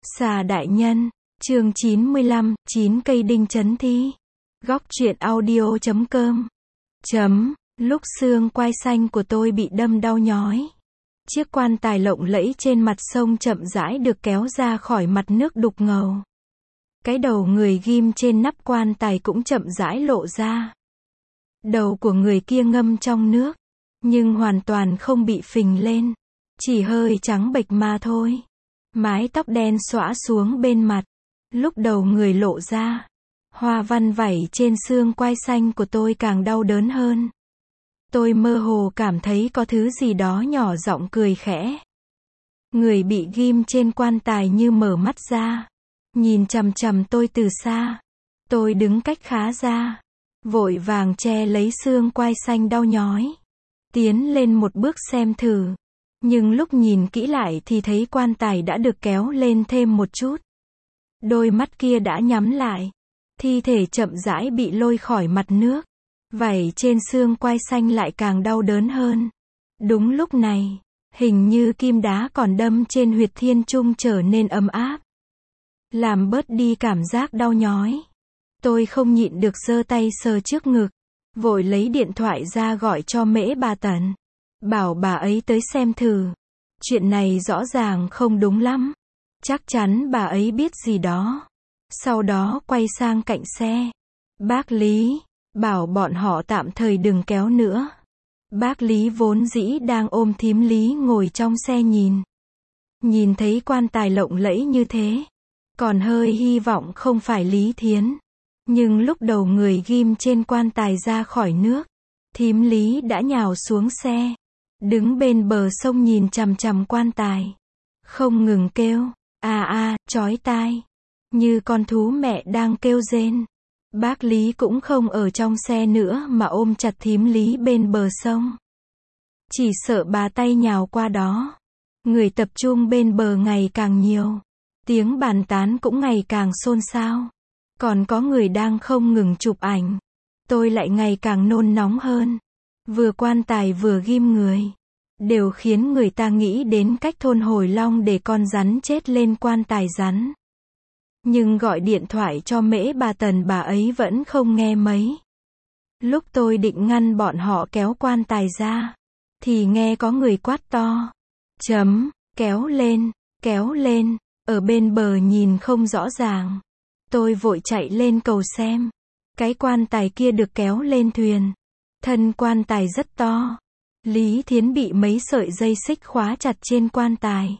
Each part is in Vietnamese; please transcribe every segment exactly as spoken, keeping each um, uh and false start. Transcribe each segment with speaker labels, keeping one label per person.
Speaker 1: Xà đại nhân, chương chín mươi lăm, chín cây đinh chấn thi. Góc truyện audio chấm com. Chấm, lúc xương quai xanh của tôi bị đâm đau nhói. Chiếc quan tài lộng lẫy trên mặt sông chậm rãi được kéo ra khỏi mặt nước đục ngầu. Cái đầu người ghim trên nắp quan tài cũng chậm rãi lộ ra. Đầu của người kia ngâm trong nước, nhưng hoàn toàn không bị phình lên, chỉ hơi trắng bệch mà thôi. Mái tóc đen xõa xuống bên mặt, lúc đầu người lộ ra. Hoa văn vảy trên xương quai xanh của tôi càng đau đớn hơn. Tôi mơ hồ cảm thấy có thứ gì đó nhỏ giọng cười khẽ. Người bị ghim trên quan tài như mở mắt ra, nhìn chằm chằm tôi từ xa. Tôi đứng cách khá xa, vội vàng che lấy xương quai xanh đau nhói, tiến lên một bước xem thử. Nhưng lúc nhìn kỹ lại thì thấy quan tài đã được kéo lên thêm một chút. Đôi mắt kia đã nhắm lại. Thi thể chậm rãi bị lôi khỏi mặt nước. Vảy trên xương quai xanh lại càng đau đớn hơn. Đúng lúc này, hình như kim đá còn đâm trên huyệt thiên trung trở nên ấm áp, làm bớt đi cảm giác đau nhói. Tôi không nhịn được giơ tay sờ trước ngực, vội lấy điện thoại ra gọi cho Mễ bà Tần, bảo bà ấy tới xem thử. Chuyện này rõ ràng không đúng lắm. Chắc chắn bà ấy biết gì đó. Sau đó quay sang cạnh xe. Bác Lý, bảo bọn họ tạm thời đừng kéo nữa. Bác Lý vốn dĩ đang ôm thím Lý ngồi trong xe nhìn. Nhìn thấy quan tài lộng lẫy như thế, còn hơi hy vọng không phải Lý Thiến. Nhưng lúc đầu người ghim trên quan tài ra khỏi nước, thím Lý đã nhào xuống xe, đứng bên bờ sông nhìn chằm chằm quan tài, không ngừng kêu, a a, chói tai, như con thú mẹ đang kêu rên. Bác Lý cũng không ở trong xe nữa mà ôm chặt thím Lý bên bờ sông. Chỉ sợ bà tay nhào qua đó. Người tập trung bên bờ ngày càng nhiều. Tiếng bàn tán cũng ngày càng xôn xao. Còn có người đang không ngừng chụp ảnh. Tôi lại ngày càng nôn nóng hơn. Vừa quan tài vừa ghim người, đều khiến người ta nghĩ đến cách thôn Hồi Long để con rắn chết lên quan tài rắn. Nhưng gọi điện thoại cho Mễ bà Tần bà ấy vẫn không nghe mấy. Lúc tôi định ngăn bọn họ kéo quan tài ra, thì nghe có người quát to. Chấm, kéo lên, kéo lên, ở bên bờ nhìn không rõ ràng. Tôi vội chạy lên cầu xem. Cái quan tài kia được kéo lên thuyền. Thân quan tài rất to. Lý Thiến bị mấy sợi dây xích khóa chặt trên quan tài.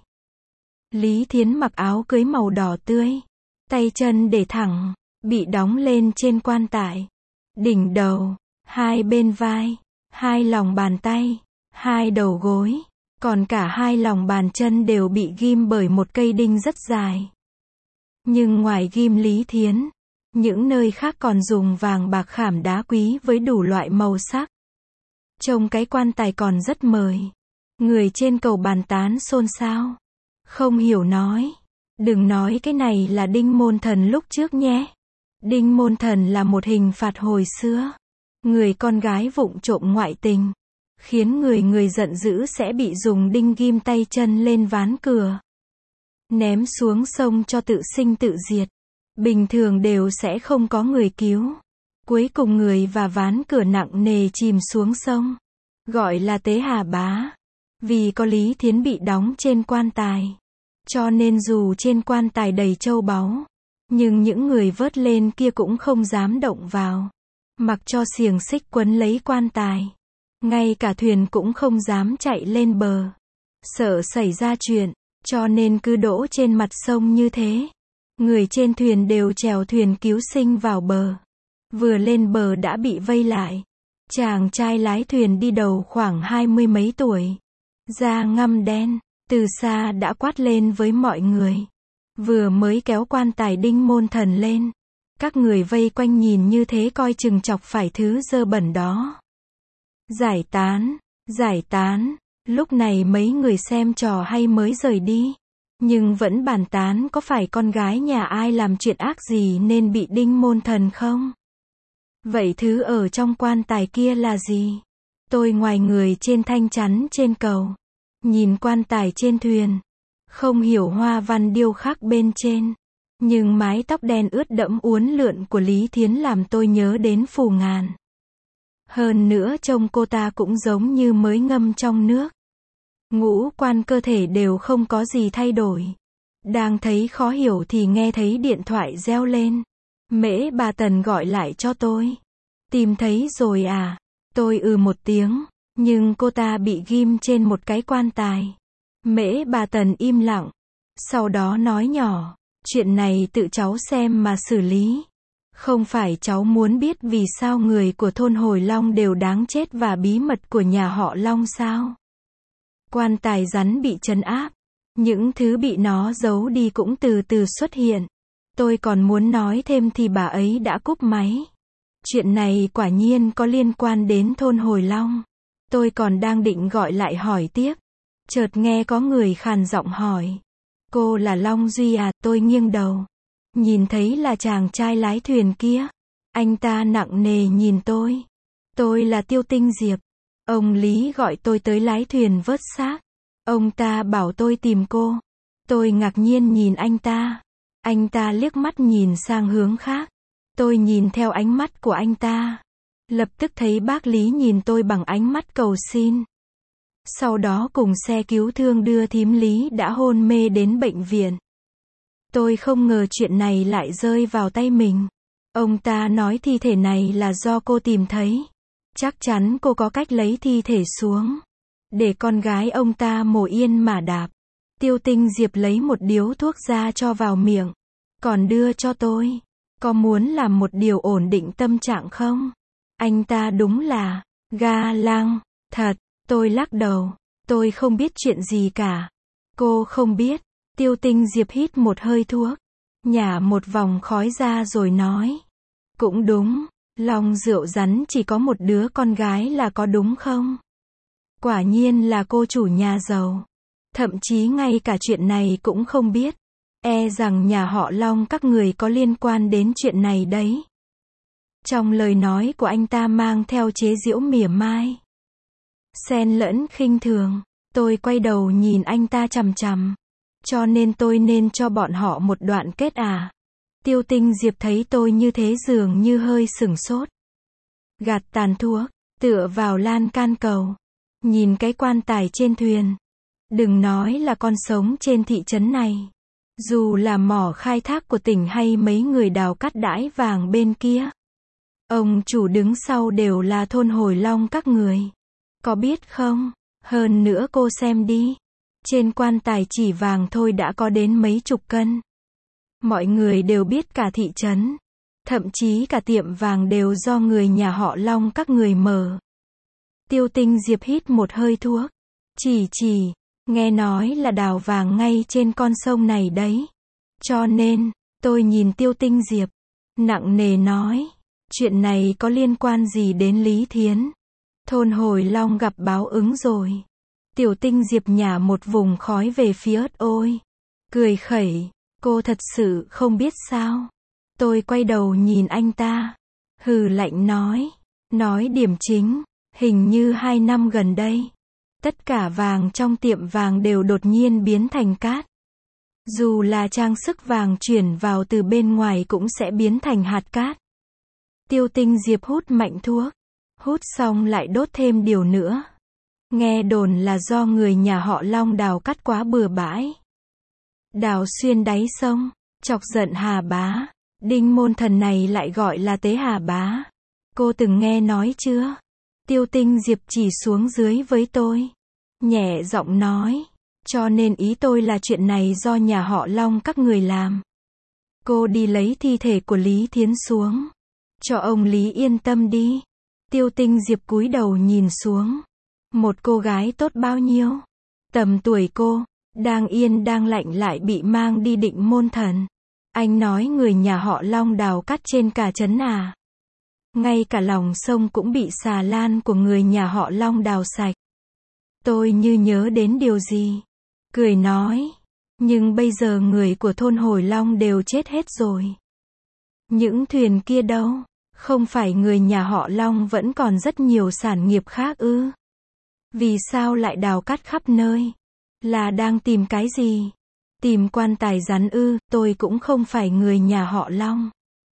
Speaker 1: Lý Thiến mặc áo cưới màu đỏ tươi, tay chân để thẳng, bị đóng lên trên quan tài. Đỉnh đầu, hai bên vai, hai lòng bàn tay, hai đầu gối, còn cả hai lòng bàn chân đều bị ghim bởi một cây đinh rất dài. Nhưng ngoài ghim Lý Thiến, những nơi khác còn dùng vàng bạc khảm đá quý với đủ loại màu sắc. Trông cái quan tài còn rất mời. Người trên cầu bàn tán xôn xao. Không hiểu nói. Đừng nói cái này là đinh môn thần lúc trước nhé. Đinh môn thần là một hình phạt hồi xưa. Người con gái vụng trộm ngoại tình, khiến người người giận dữ sẽ bị dùng đinh ghim tay chân lên ván cửa, ném xuống sông cho tự sinh tự diệt. Bình thường đều sẽ không có người cứu. Cuối cùng người và ván cửa nặng nề chìm xuống sông. Gọi là tế hà bá. Vì có Lý Thiến bị đóng trên quan tài, cho nên dù trên quan tài đầy châu báu, nhưng những người vớt lên kia cũng không dám động vào. Mặc cho xiềng xích quấn lấy quan tài. Ngay cả thuyền cũng không dám chạy lên bờ. Sợ xảy ra chuyện, cho nên cứ đỗ trên mặt sông như thế. Người trên thuyền đều chèo thuyền cứu sinh vào bờ. Vừa lên bờ đã bị vây lại. Chàng trai lái thuyền đi đầu khoảng hai mươi mấy tuổi, da ngăm đen, từ xa đã quát lên với mọi người. Vừa mới kéo quan tài đinh môn thần lên, các người vây quanh nhìn như thế coi chừng chọc phải thứ dơ bẩn đó. Giải tán, giải tán. Lúc này mấy người xem trò hay mới rời đi, nhưng vẫn bàn tán có phải con gái nhà ai làm chuyện ác gì nên bị đinh môn thần không? Vậy thứ ở trong quan tài kia là gì? Tôi ngoài người trên thanh chắn trên cầu, nhìn quan tài trên thuyền, Không hiểu hoa văn điêu khắc bên trên. Nhưng mái tóc đen ướt đẫm uốn lượn của Lý Thiến làm tôi nhớ đến Phù Ngàn. Hơn nữa trông cô ta cũng giống như mới ngâm trong nước. Ngũ quan cơ thể đều không có gì thay đổi. Đang thấy khó hiểu thì nghe thấy điện thoại reo lên. Mễ bà Tần gọi lại cho tôi. Tìm thấy rồi à? Tôi ừ một tiếng, nhưng cô ta bị ghim trên một cái quan tài. Mễ bà Tần im lặng. Sau đó nói nhỏ, chuyện này tự cháu xem mà xử lý. Không phải cháu muốn biết vì sao người của thôn Hồi Long đều đáng chết và bí mật của nhà họ Long sao? Quan tài rắn bị trấn áp. Những thứ bị nó giấu đi cũng từ từ xuất hiện. Tôi còn muốn nói thêm thì bà ấy đã cúp máy. Chuyện này quả nhiên có liên quan đến thôn Hồi Long. Tôi còn đang định gọi lại hỏi tiếp. Chợt nghe có người khàn giọng hỏi. Cô là Long Duy à? Tôi nghiêng đầu. Nhìn thấy là chàng trai lái thuyền kia. Anh ta nặng nề nhìn tôi. Tôi là Tiêu Tinh Diệp. Ông Lý gọi tôi tới lái thuyền vớt xác. Ông ta bảo tôi tìm cô. Tôi ngạc nhiên nhìn anh ta. Anh ta liếc mắt nhìn sang hướng khác. Tôi nhìn theo ánh mắt của anh ta. Lập tức thấy bác Lý nhìn tôi bằng ánh mắt cầu xin. Sau đó cùng xe cứu thương đưa thím Lý đã hôn mê đến bệnh viện. Tôi không ngờ chuyện này lại rơi vào tay mình. Ông ta nói thi thể này là do cô tìm thấy. Chắc chắn cô có cách lấy thi thể xuống. Để con gái ông ta mổ yên mà đạp. Tiêu Tinh Diệp lấy một điếu thuốc ra cho vào miệng. Còn đưa cho tôi. Có muốn làm một điều ổn định tâm trạng không? Anh ta đúng là ga lăng. Thật, tôi lắc đầu. Tôi không biết chuyện gì cả. Cô không biết. Tiêu Tinh Diệp hít một hơi thuốc. Nhả một vòng khói ra rồi nói. Cũng đúng. Long Rượu Rắn chỉ có một đứa con gái là có đúng không? Quả nhiên là cô chủ nhà giàu. Thậm chí ngay cả chuyện này cũng không biết. E rằng nhà họ Long các người có liên quan đến chuyện này đấy. Trong lời nói của anh ta mang theo chế giễu mỉa mai. Xen lẫn khinh thường. Tôi quay đầu nhìn anh ta chằm chằm. Cho nên tôi nên cho bọn họ một đoạn kết à? Tiêu Tinh Diệp thấy tôi như thế dường như hơi sửng sốt. Gạt tàn thuốc, tựa vào lan can cầu. Nhìn cái quan tài trên thuyền. Đừng nói là con sống trên thị trấn này. Dù là mỏ khai thác của tỉnh hay mấy người đào cát đãi vàng bên kia. Ông chủ đứng sau đều là thôn Hồi Long các người. Có biết không? Hơn nữa cô xem đi. Trên quan tài chỉ vàng thôi đã có đến mấy chục cân. Mọi người đều biết cả thị trấn. Thậm chí cả tiệm vàng đều do người nhà họ Long các người mở. Tiêu Tinh Diệp hít một hơi thuốc. Chỉ chỉ, nghe nói là đào vàng ngay trên con sông này đấy. Cho nên, tôi nhìn Tiêu Tinh Diệp. Nặng nề nói. Chuyện này có liên quan gì đến Lý Thiến? Thôn Hồi Long gặp báo ứng rồi. Tiểu Tinh Diệp nhả một vùng khói về phía ớt ôi. Cười khẩy. Cô thật sự không biết sao? Tôi quay đầu nhìn anh ta. Hừ lạnh nói. Nói điểm chính. Hình như hai năm gần đây. Tất cả vàng trong tiệm vàng đều đột nhiên biến thành cát. Dù là trang sức vàng chuyển vào từ bên ngoài cũng sẽ biến thành hạt cát. Tiêu Tinh Diệp hút mạnh thuốc. Hút xong lại đốt thêm điều nữa. Nghe đồn là do người nhà họ Long đào cát quá bừa bãi. Đào xuyên đáy sông, chọc giận Hà Bá. Đinh môn thần này lại gọi là Tế Hà Bá. Cô từng nghe nói chưa? Tiêu Tinh Diệp chỉ xuống dưới với tôi. Nhẹ giọng nói. Cho nên ý tôi là chuyện này do nhà họ Long các người làm. Cô đi lấy thi thể của Lý Thiến xuống. Cho ông Lý yên tâm đi. Tiêu Tinh Diệp cúi đầu nhìn xuống. Một cô gái tốt bao nhiêu? Tầm tuổi cô. Đang yên đang lạnh lại bị mang đi Định Môn Thần. Anh nói người nhà họ Long đào cát trên cả trấn à? Ngay cả lòng sông cũng bị xà lan của người nhà họ Long đào sạch. Tôi như nhớ đến điều gì. Cười nói. Nhưng bây giờ người của thôn Hồi Long đều chết hết rồi. Những thuyền kia đâu? Không phải người nhà họ Long vẫn còn rất nhiều sản nghiệp khác ư? Vì sao lại đào cát khắp nơi? Là đang tìm cái gì? Tìm quan tài rắn ư, tôi cũng không phải người nhà họ Long.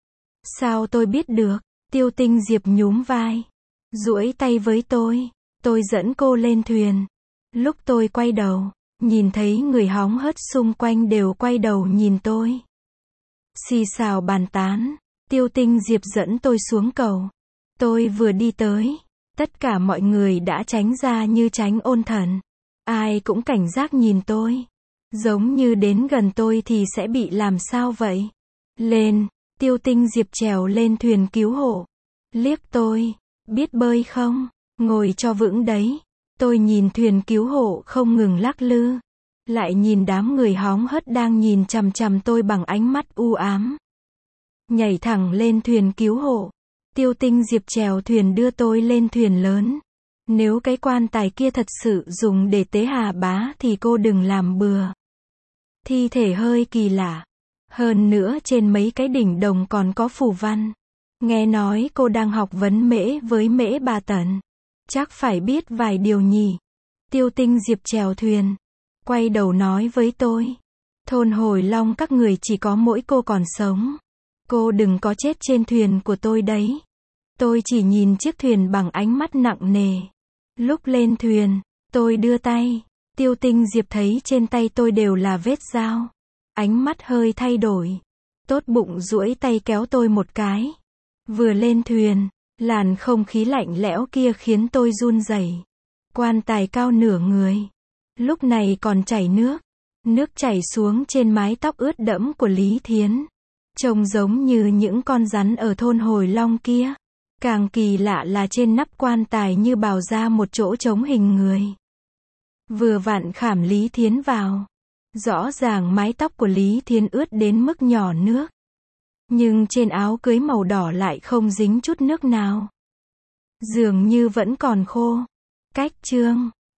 Speaker 1: Sao tôi biết được? Tiêu Tinh Diệp nhún vai, duỗi tay với tôi. Tôi dẫn cô lên thuyền. Lúc tôi quay đầu, nhìn thấy người hóng hớt xung quanh đều quay đầu nhìn tôi. Xì xào bàn tán. Tiêu Tinh Diệp dẫn tôi xuống cầu. Tôi vừa đi tới, tất cả mọi người đã tránh ra như tránh ôn thần. Ai cũng cảnh giác nhìn tôi. Giống như đến gần tôi thì sẽ bị làm sao vậy? Lên, Tiêu Tinh Diệp trèo lên thuyền cứu hộ. Liếc tôi, biết bơi không? Ngồi cho vững đấy. Tôi nhìn thuyền cứu hộ không ngừng lắc lư. Lại nhìn đám người hóng hớt đang nhìn chằm chằm tôi bằng ánh mắt u ám. Nhảy thẳng lên thuyền cứu hộ. Tiêu Tinh Diệp chèo thuyền đưa tôi lên thuyền lớn. Nếu cái quan tài kia thật sự dùng để tế Hà Bá thì cô đừng làm bừa. Thi thể hơi kỳ lạ. Hơn nữa trên mấy cái đỉnh đồng còn có phù văn. Nghe nói cô đang học vấn mễ với mễ bà Tần. Chắc phải biết vài điều nhỉ. Tiêu Tinh Diệp chèo thuyền. Quay đầu nói với tôi. Thôn Hồi Long các người chỉ có mỗi cô còn sống. Cô đừng có chết trên thuyền của tôi đấy. Tôi chỉ nhìn chiếc thuyền bằng ánh mắt nặng nề. Lúc lên thuyền, tôi đưa tay. Tiêu Tinh Diệp thấy trên tay tôi đều là vết dao. Ánh mắt hơi thay đổi. Tốt bụng duỗi tay kéo tôi một cái. Vừa lên thuyền, làn không khí lạnh lẽo kia khiến tôi run rẩy. Quan tài cao nửa người. Lúc này còn chảy nước. Nước chảy xuống trên mái tóc ướt đẫm của Lý Thiến. Trông giống như những con rắn ở thôn Hồi Long kia. Càng kỳ lạ là trên nắp quan tài như bào ra một chỗ trống hình người. Vừa vặn khảm Lý Thiến vào. Rõ ràng mái tóc của Lý Thiến ướt đến mức nhỏ nước. Nhưng trên áo cưới màu đỏ lại không dính chút nước nào. Dường như vẫn còn khô. Cách chương